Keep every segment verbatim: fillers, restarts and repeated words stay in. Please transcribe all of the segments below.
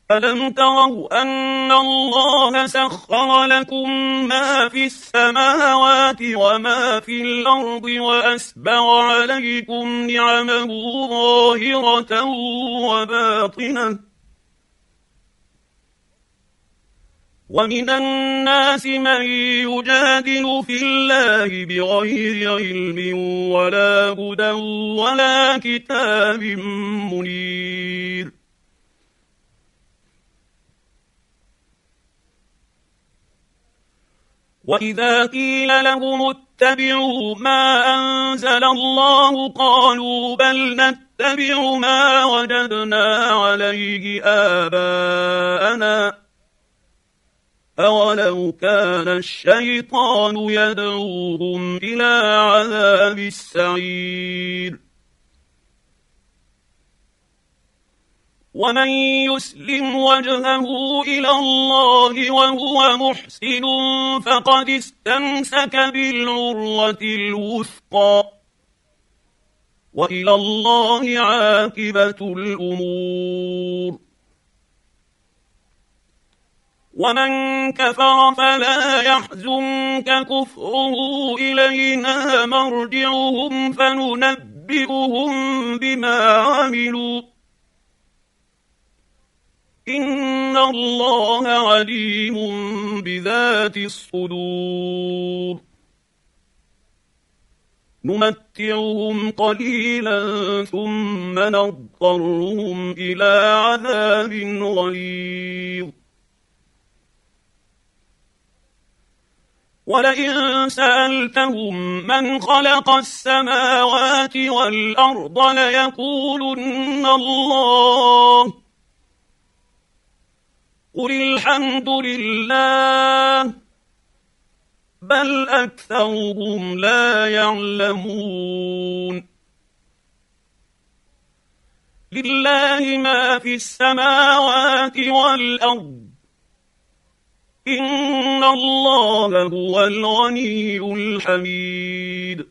ألم تروا أن الله سخر لكم ما في السماوات وما في الأرض وأسبغ عليكم نعمه ظاهرة وباطنة ومن الناس من يجادل في الله بغير علم ولا هدى ولا كتاب منير. وإذا قيل لهم اتبعوا ما أنزل الله قالوا بل نتبع ما وجدنا عليه آباءنا أولو كان الشيطان يدعوهم إلى عذاب السعير. ومن يسلم وجهه إلى الله وهو محسن فقد استمسك بالعروة الوثقى وإلى الله عاقبة الأمور. ومن كفر فلا يحزنك كفره إلينا مرجعهم فننبئهم بما عملوا إن الله عليم بذات الصدور. نمتعهم قليلا ثم نضطرهم إلى عذاب غليظ. ولئن سألتهم من خلق السماوات والأرض ليقولن الله قل الحمد لله بل أكثرهم لا يعلمون. لله ما في السماوات والأرض إن الله هو الغني الحميد.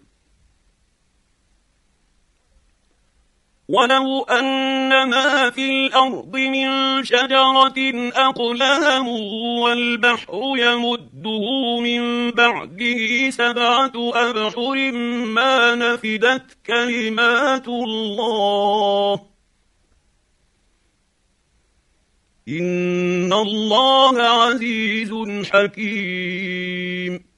ولو أن ما في الأرض من شجرة أقلام والبحر يمده من بعده سبعة أبحر ما نفدت كلمات الله إن الله عزيز حكيم.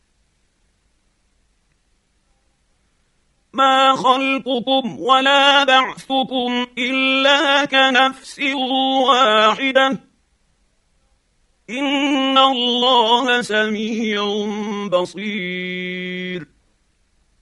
ما خلقكم ولا بعثكم إلا كنفس واحدة إن الله سميع بصير.